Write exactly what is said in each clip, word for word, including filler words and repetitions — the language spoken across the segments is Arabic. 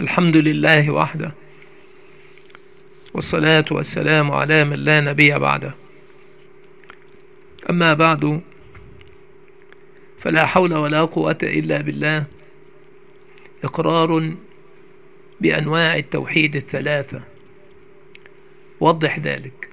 الحمد لله وحده، والصلاة والسلام على من لا نبي بعده. أما بعد، فلا حول ولا قوة إلا بالله. إقرار بأنواع التوحيد الثلاثة. وضح ذلك.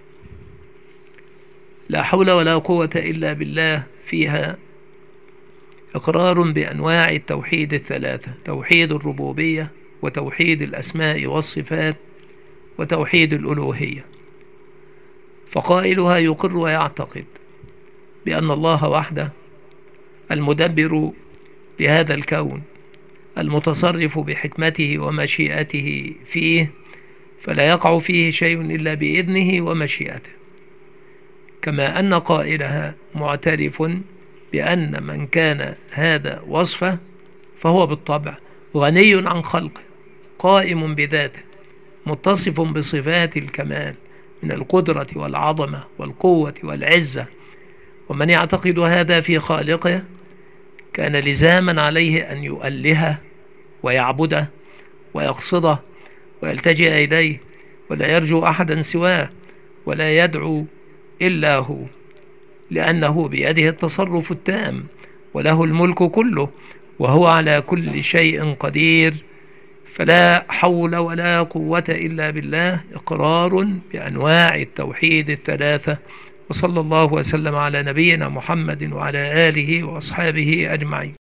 لا حول ولا قوة إلا بالله فيها إقرار بأنواع التوحيد الثلاثة: توحيد الربوبية، وتوحيد الأسماء والصفات، وتوحيد الألوهية. فقائلها يقر ويعتقد بأن الله وحده المدبر لهذا الكون، المتصرف بحكمته ومشيئته فيه، فلا يقع فيه شيء إلا بإذنه ومشيئته. كما أن قائلها معترف بأن من كان هذا وصفه فهو بالطبع غني عن خلقه، قائم بذاته، متصف بصفات الكمال من القدرة والعظمة والقوة والعزة. ومن يعتقد هذا في خالقه كان لزاما عليه أن يؤلهه ويعبده ويقصده ويلتجئ إليه، ولا يرجو أحدا سواه، ولا يدعو إلا هو، لأنه بيده التصرف التام، وله الملك كله، وهو على كل شيء قدير. فلا حول ولا قوة إلا بالله. إقرار بأنواع التوحيد الثلاثة. وصلى الله وسلم على نبينا محمد وعلى آله وأصحابه أجمعين.